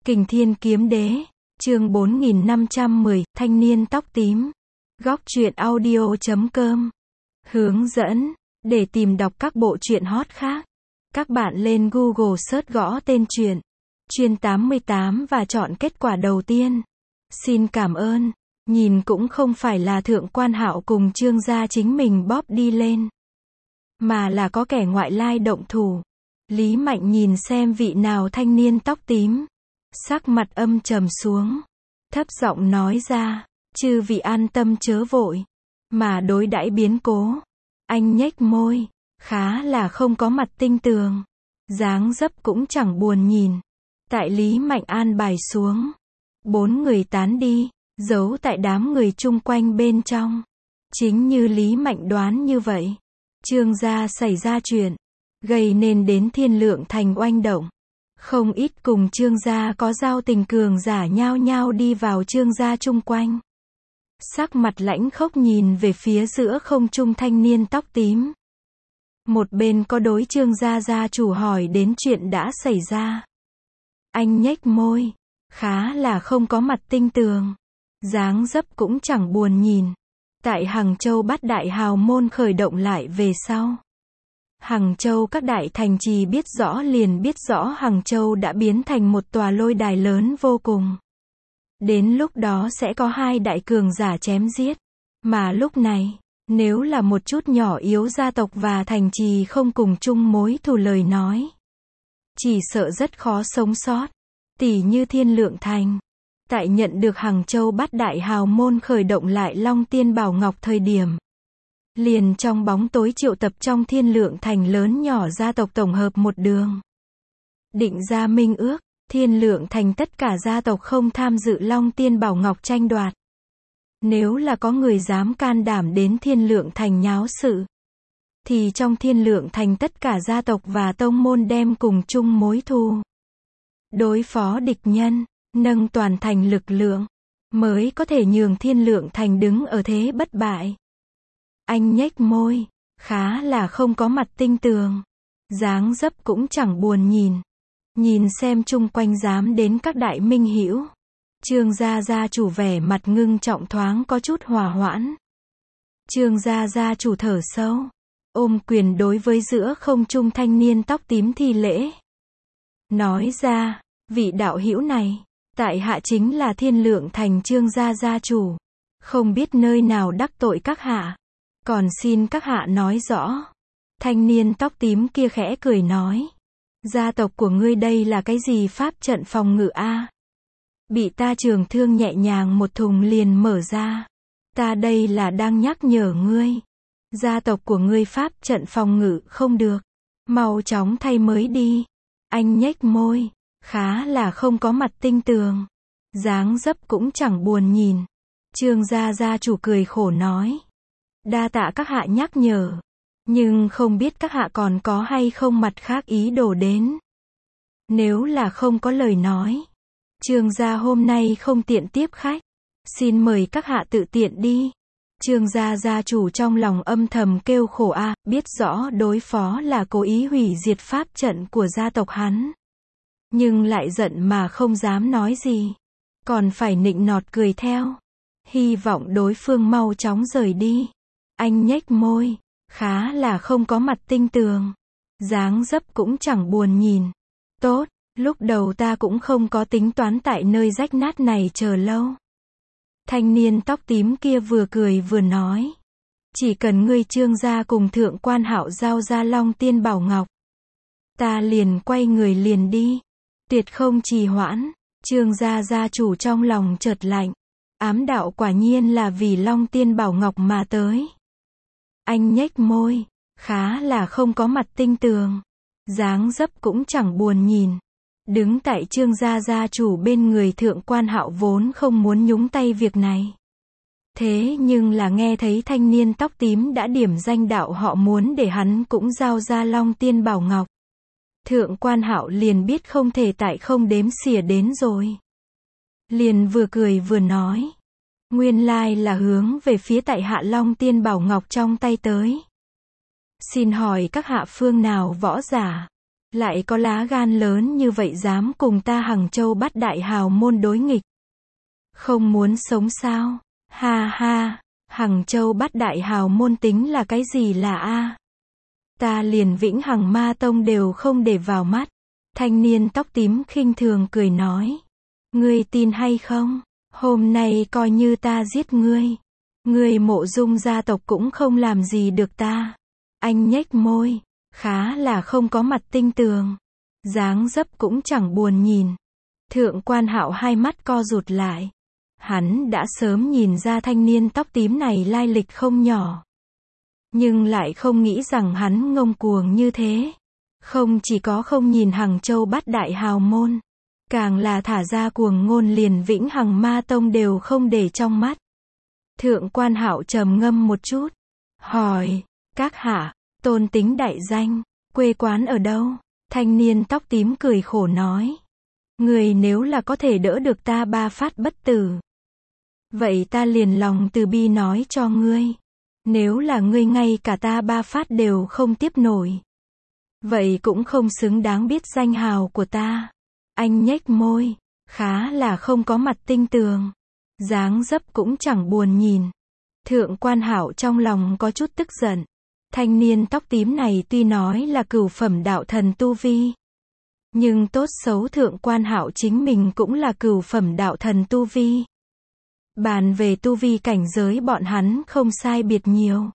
Kình Thiên Kiếm Đế, chương 4510, thanh niên tóc tím. Góc truyện audio.com. Hướng dẫn, để tìm đọc các bộ truyện hot khác, các bạn lên Google search gõ tên truyện Chuyên 88 và chọn kết quả đầu tiên. Xin cảm ơn. Nhìn cũng không phải là Thượng Quan Hạo cùng Trương gia chính mình bóp đi lên, mà là có kẻ ngoại lai động thủ. Lý Mạnh nhìn xem vị nào thanh niên tóc tím, sắc mặt âm trầm xuống, thấp giọng nói ra, chư vị an tâm chớ vội, mà đối đãi biến cố. Anh nhếch môi, khá là không có mặt tinh tường, dáng dấp cũng chẳng buồn nhìn. Tại Lý Mạnh an bài xuống, 4 người tán đi, giấu tại đám người chung quanh bên trong. Chính như Lý Mạnh đoán như vậy, Trương gia xảy ra chuyện, gây nên đến Thiên Lượng Thành oanh động. Không ít cùng Trương gia có giao tình cường giả nhao nhao đi vào Trương gia chung quanh. Sắc mặt lãnh khốc nhìn về phía giữa không trung thanh niên tóc tím. Một bên có đối Trương gia gia chủ hỏi đến chuyện đã xảy ra. Anh nhếch môi, khá là không có mặt tinh tường, dáng dấp cũng chẳng buồn nhìn. Tại Hằng Châu Bát Đại Hào Môn khởi động lại về sau, Hằng Châu các đại thành trì biết rõ liền biết rõ Hằng Châu đã biến thành một tòa lôi đài lớn vô cùng. Đến lúc đó sẽ có hai đại cường giả chém giết. Mà lúc này, nếu là một chút nhỏ yếu gia tộc và thành trì không cùng chung mối thù lời nói, chỉ sợ rất khó sống sót. Tỷ như Thiên Lượng Thành, tại nhận được Hằng Châu Bát Đại Hào Môn khởi động lại Long Tiên Bảo Ngọc thời điểm, liền trong bóng tối triệu tập trong Thiên Lượng Thành lớn nhỏ gia tộc tổng hợp một đường. Định ra minh ước, Thiên Lượng Thành tất cả gia tộc không tham dự Long Tiên Bảo Ngọc tranh đoạt. Nếu là có người dám can đảm đến Thiên Lượng Thành nháo sự, thì trong Thiên Lượng Thành tất cả gia tộc và tông môn đem cùng chung mối thù. Đối phó địch nhân, nâng toàn thành lực lượng, mới có thể nhường Thiên Lượng Thành đứng ở thế bất bại. Anh nhếch môi, khá là không có mặt tinh tường, dáng dấp cũng chẳng buồn nhìn. Nhìn xem chung quanh dám đến các đại minh hữu, Trương gia gia chủ vẻ mặt ngưng trọng thoáng có chút hòa hoãn. Trương gia gia chủ thở sâu, ôm quyền đối với giữa không trung thanh niên tóc tím thi lễ. Nói ra, vị đạo hữu này, tại hạ chính là Thiên Lượng Thành Trương gia gia chủ, không biết nơi nào đắc tội các hạ, còn xin các hạ nói rõ. Thanh niên tóc tím kia khẽ cười nói, gia tộc của ngươi đây là cái gì pháp trận phòng ngự a? Bị ta trường thương nhẹ nhàng một thùng liền mở ra. Ta đây là đang nhắc nhở ngươi, gia tộc của ngươi pháp trận phòng ngự không được, mau chóng thay mới đi. Anh nhếch môi, khá là không có mặt tinh tường, dáng dấp cũng chẳng buồn nhìn. Trương gia gia chủ cười khổ nói, đa tạ các hạ nhắc nhở, nhưng không biết các hạ còn có hay không mặt khác ý đồ đến. Nếu là không có lời nói, Trương gia hôm nay không tiện tiếp khách, xin mời các hạ tự tiện đi. Trương gia gia chủ trong lòng âm thầm kêu khổ a, biết rõ đối phó là cố ý hủy diệt pháp trận của gia tộc hắn, nhưng lại giận mà không dám nói gì, còn phải nịnh nọt cười theo, hy vọng đối phương mau chóng rời đi. Anh nhếch môi, khá là không có mặt tinh tường, dáng dấp cũng chẳng buồn nhìn. Tốt, lúc đầu ta cũng không có tính toán tại nơi rách nát này chờ lâu. Thanh niên tóc tím kia vừa cười vừa nói, chỉ cần ngươi Trương gia cùng Thượng Quan Hạo giao ra Long Tiên Bảo Ngọc, ta liền quay người liền đi, tuyệt không trì hoãn. Trương gia gia chủ trong lòng chợt lạnh, ám đạo quả nhiên là vì Long Tiên Bảo Ngọc mà tới. Anh nhếch môi, khá là không có mặt tinh tường, dáng dấp cũng chẳng buồn nhìn. Đứng tại Trương gia gia chủ bên người Thượng Quan Hạo vốn không muốn nhúng tay việc này. Thế nhưng là nghe thấy thanh niên tóc tím đã điểm danh đạo họ muốn để hắn cũng giao ra Long Tiên Bảo Ngọc, Thượng Quan Hạo liền biết không thể tại không đếm xỉa đến rồi. Liền vừa cười vừa nói, nguyên lai là hướng về phía tại hạ Long Tiên Bảo Ngọc trong tay tới. Xin hỏi các hạ phương nào võ giả? Lại có lá gan lớn như vậy dám cùng ta Hằng Châu Bát Đại hào môn đối nghịch. Không muốn sống sao? Ha ha, Hằng Châu Bát Đại hào môn tính là cái gì là a? Ta liền Vĩnh Hằng Ma Tông đều không để vào mắt. Thanh niên tóc tím khinh thường cười nói. Ngươi tin hay không? Hôm nay coi như ta giết ngươi. Ngươi Mộ Dung gia tộc cũng không làm gì được ta. Anh nhếch môi, khá là không có mặt tinh tường. Dáng dấp cũng chẳng buồn nhìn. Thượng Quan Hạo hai mắt co rụt lại. Hắn đã sớm nhìn ra thanh niên tóc tím này lai lịch không nhỏ. Nhưng lại không nghĩ rằng hắn ngông cuồng như thế. Không chỉ có không nhìn Hằng Châu Bát Đại hào môn, càng là thả ra cuồng ngôn liền Vĩnh Hằng Ma Tông đều không để trong mắt. Thượng Quan Hạo trầm ngâm một chút, hỏi, các hạ, tôn tính đại danh, quê quán ở đâu? Thanh niên tóc tím cười khổ nói, người nếu là có thể đỡ được ta 3 phát bất tử, vậy ta liền lòng từ bi nói cho ngươi. Nếu là ngươi ngay cả ta 3 phát đều không tiếp nổi, vậy cũng không xứng đáng biết danh hào của ta. Anh nhếch môi, khá là không có mặt tinh tường. Dáng dấp cũng chẳng buồn nhìn. Thượng Quan Hạo trong lòng có chút tức giận. Thanh niên tóc tím này tuy nói là cửu phẩm đạo thần tu vi, nhưng tốt xấu Thượng Quan Hạo chính mình cũng là cửu phẩm đạo thần tu vi. Bàn về tu vi cảnh giới bọn hắn không sai biệt nhiều.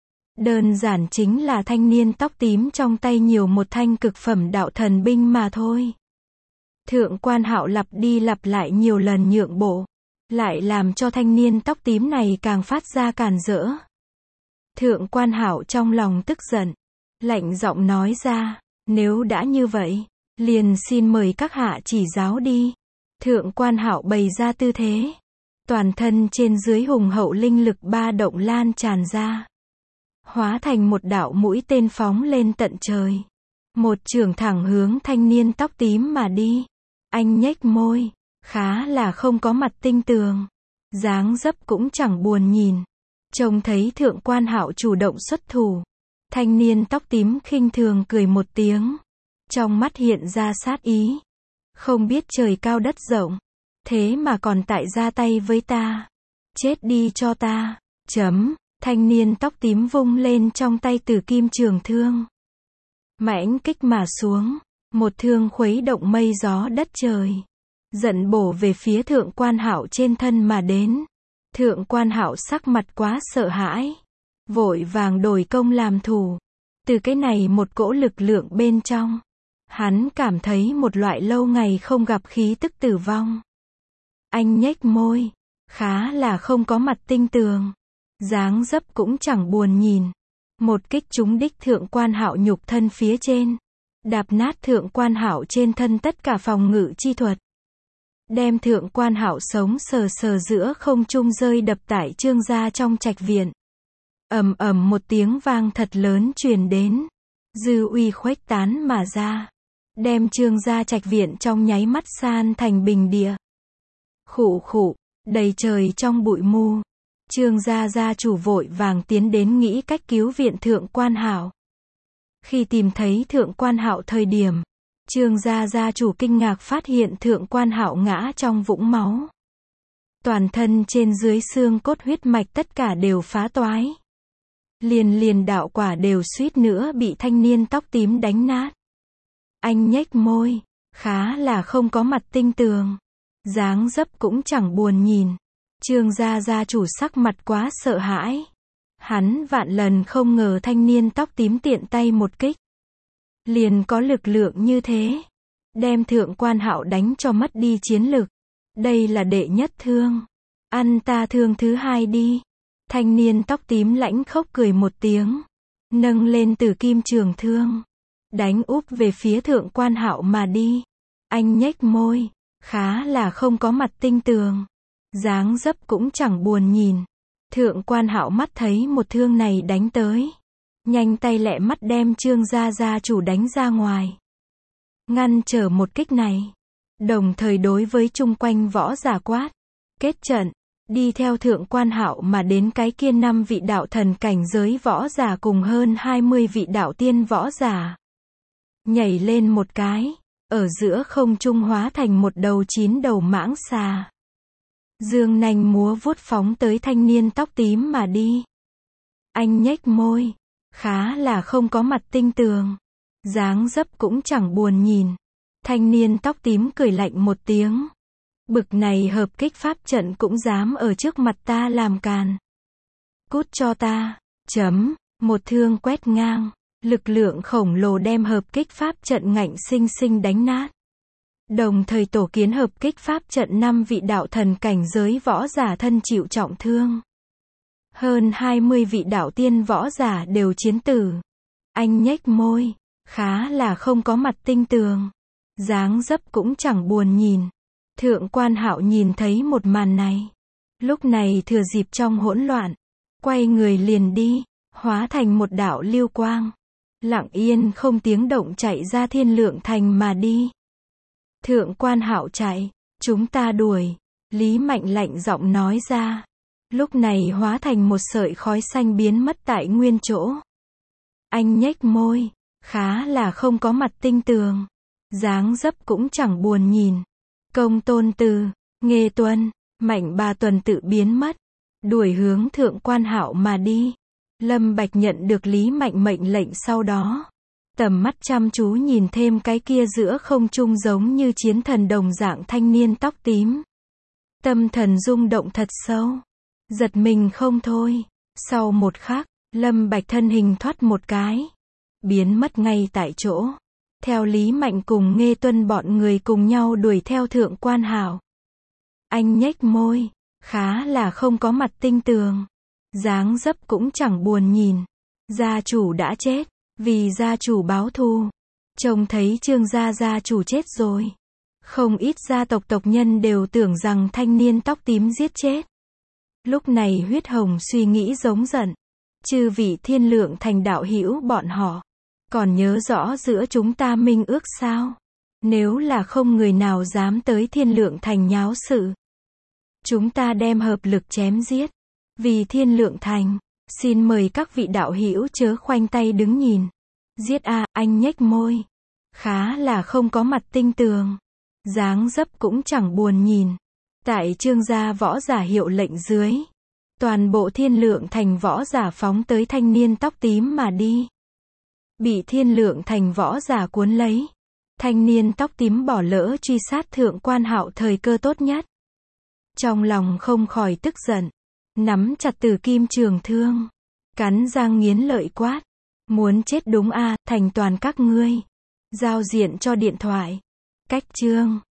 Đơn giản chính là thanh niên tóc tím trong tay nhiều một thanh cực phẩm đạo thần binh mà thôi. Thượng Quan Hạo lặp đi lặp lại nhiều lần nhượng bộ, lại làm cho thanh niên tóc tím này càng phát ra càn rỡ. Thượng Quan Hạo trong lòng tức giận, lạnh giọng nói ra, nếu đã như vậy, liền xin mời các hạ chỉ giáo đi. Thượng Quan Hạo bày ra tư thế, toàn thân trên dưới hùng hậu linh lực ba động lan tràn ra, hóa thành một đạo mũi tên phóng lên tận trời. Một chưởng thẳng hướng thanh niên tóc tím mà đi. Anh nhếch môi, khá là không có mặt tinh tường. Dáng dấp cũng chẳng buồn nhìn. Trông thấy Thượng Quan Hạo chủ động xuất thủ. Thanh niên tóc tím khinh thường cười một tiếng. Trong mắt hiện ra sát ý. Không biết trời cao đất rộng, thế mà còn tại ra tay với ta. Chết đi cho ta. Chấm. Thanh niên tóc tím vung lên trong tay Tử Kim Trường Thương. Mãnh kích mà xuống. Một thương khuấy động mây gió đất trời. Giận bổ về phía Thượng Quan Hạo trên thân mà đến. Thượng Quan Hạo sắc mặt quá sợ hãi. Vội vàng đổi công làm thủ. Từ cái này một cỗ lực lượng bên trong, hắn cảm thấy một loại lâu ngày không gặp khí tức tử vong. Anh nhếch môi, khá là không có mặt tinh tường. Dáng dấp cũng chẳng buồn nhìn. Một kích trúng đích Thượng Quan Hạo nhục thân phía trên. Đạp nát Thượng Quan Hạo trên thân tất cả phòng ngự chi thuật. Đem Thượng Quan Hạo sống sờ sờ giữa không trung rơi đập tại Trương gia trong trạch viện. Ầm ầm một tiếng vang thật lớn truyền đến. Dư uy khuếch tán mà ra. Đem Trương gia trạch viện trong nháy mắt san thành bình địa. Khụ khụ, đầy trời trong bụi mù. Trương gia gia chủ vội vàng tiến đến nghĩ cách cứu viện Thượng Quan Hạo. Khi tìm thấy Thượng Quan Hạo thời điểm, Trương gia gia chủ kinh ngạc phát hiện Thượng Quan Hạo ngã trong vũng máu. Toàn thân trên dưới xương cốt huyết mạch tất cả đều phá toái. Liền đạo quả đều suýt nữa bị thanh niên tóc tím đánh nát. Anh nhếch môi, khá là không có mặt tinh tường. Dáng dấp cũng chẳng buồn nhìn. Trương gia gia chủ sắc mặt quá sợ hãi. Hắn vạn lần không ngờ thanh niên tóc tím tiện tay một kích, liền có lực lượng như thế. Đem Thượng Quan Hạo đánh cho mất đi chiến lực. Đây là đệ nhất thương. Ăn ta thương thứ hai đi. Thanh niên tóc tím lãnh khốc cười một tiếng. Nâng lên Tử Kim Trường Thương. Đánh úp về phía Thượng Quan Hạo mà đi. Anh nhếch môi, khá là không có mặt tinh tường. Dáng dấp cũng chẳng buồn nhìn. Thượng Quan Hạo mắt thấy một thương này đánh tới. Nhanh tay lẹ mắt đem Trương gia gia chủ đánh ra ngoài. Ngăn trở một kích này. Đồng thời đối với chung quanh võ giả quát. Kết trận. Đi theo Thượng Quan Hạo mà đến cái kia 5 vị đạo thần cảnh giới võ giả cùng hơn 20 vị đạo tiên võ giả. nhảy lên một cái, ở giữa không trung hóa thành một đầu 9 đầu mãng xà. Dương nanh múa vuốt phóng tới thanh niên tóc tím mà đi. Anh nhếch môi, khá là không có mặt tinh tường, dáng dấp cũng chẳng buồn nhìn. Thanh niên tóc tím cười lạnh một tiếng. Bực này hợp kích pháp trận cũng dám ở trước mặt ta làm càn. Cút cho ta, một thương quét ngang, lực lượng khổng lồ đem hợp kích pháp trận ngạnh sinh sinh đánh nát. Đồng thời tổ kiến hợp kích pháp trận 5 vị đạo thần cảnh giới võ giả thân chịu trọng thương. Hơn 20 vị đạo tiên võ giả đều chiến tử. Anh nhếch môi, khá là không có mặt tinh tường, dáng dấp cũng chẳng buồn nhìn. Thượng Quan Hạo nhìn thấy một màn này, lúc này thừa dịp trong hỗn loạn, quay người liền đi, hóa thành một đạo lưu quang, lặng yên không tiếng động chạy ra Thiên Lượng Thành mà đi. Thượng Quan Hạo chạy, chúng ta đuổi, Lý Mạnh lạnh giọng nói ra. Lúc này hóa thành một sợi khói xanh biến mất tại nguyên chỗ. Anh nhếch môi, khá là không có mặt tinh tường, dáng dấp cũng chẳng buồn nhìn. Công Tôn Từ, Nghê Tuân, Mạnh Ba Tuần tự biến mất, đuổi hướng Thượng Quan Hạo mà đi. Lâm Bạch nhận được Lý Mạnh mệnh lệnh sau đó, tầm mắt chăm chú nhìn thêm cái kia giữa không trung giống như chiến thần đồng dạng thanh niên tóc tím. Tâm thần rung động thật sâu, giật mình không thôi. Sau một khắc, Lâm Bạch thân hình thoát một cái, biến mất ngay tại chỗ. Theo Lý Mạnh cùng Nghê Tuân bọn người cùng nhau đuổi theo Thượng Quan Hạo. Anh nhếch môi, khá là không có mặt tinh tường, dáng dấp cũng chẳng buồn nhìn. Gia chủ đã chết, vì gia chủ báo thù. Trông thấy Trương gia chủ chết rồi, không ít gia tộc tộc nhân đều tưởng rằng thanh niên tóc tím giết chết. Lúc này Huyết Hồng suy nghĩ giống giận. Chư vị Thiên Lượng Thành đạo hữu bọn họ, còn nhớ rõ giữa chúng ta minh ước sao? Nếu là không người nào dám tới Thiên Lượng Thành nháo sự, chúng ta đem hợp lực chém giết. Vì Thiên Lượng Thành, xin mời các vị đạo hữu chớ khoanh tay đứng nhìn. Giết a, anh nhếch môi, khá là không có mặt tinh tường, dáng dấp cũng chẳng buồn nhìn. Tại Trương gia võ giả hiệu lệnh dưới, toàn bộ Thiên Lượng Thành võ giả phóng tới thanh niên tóc tím mà đi. Bị Thiên Lượng Thành võ giả cuốn lấy, thanh niên tóc tím bỏ lỡ truy sát Thượng Quan Hạo thời cơ tốt nhất. Trong lòng không khỏi tức giận, nắm chặt Tử Kim Trường Thương, cắn răng nghiến lợi quát. Muốn chết đúng a, thành toàn các ngươi. Giao diện cho điện thoại. Cách chương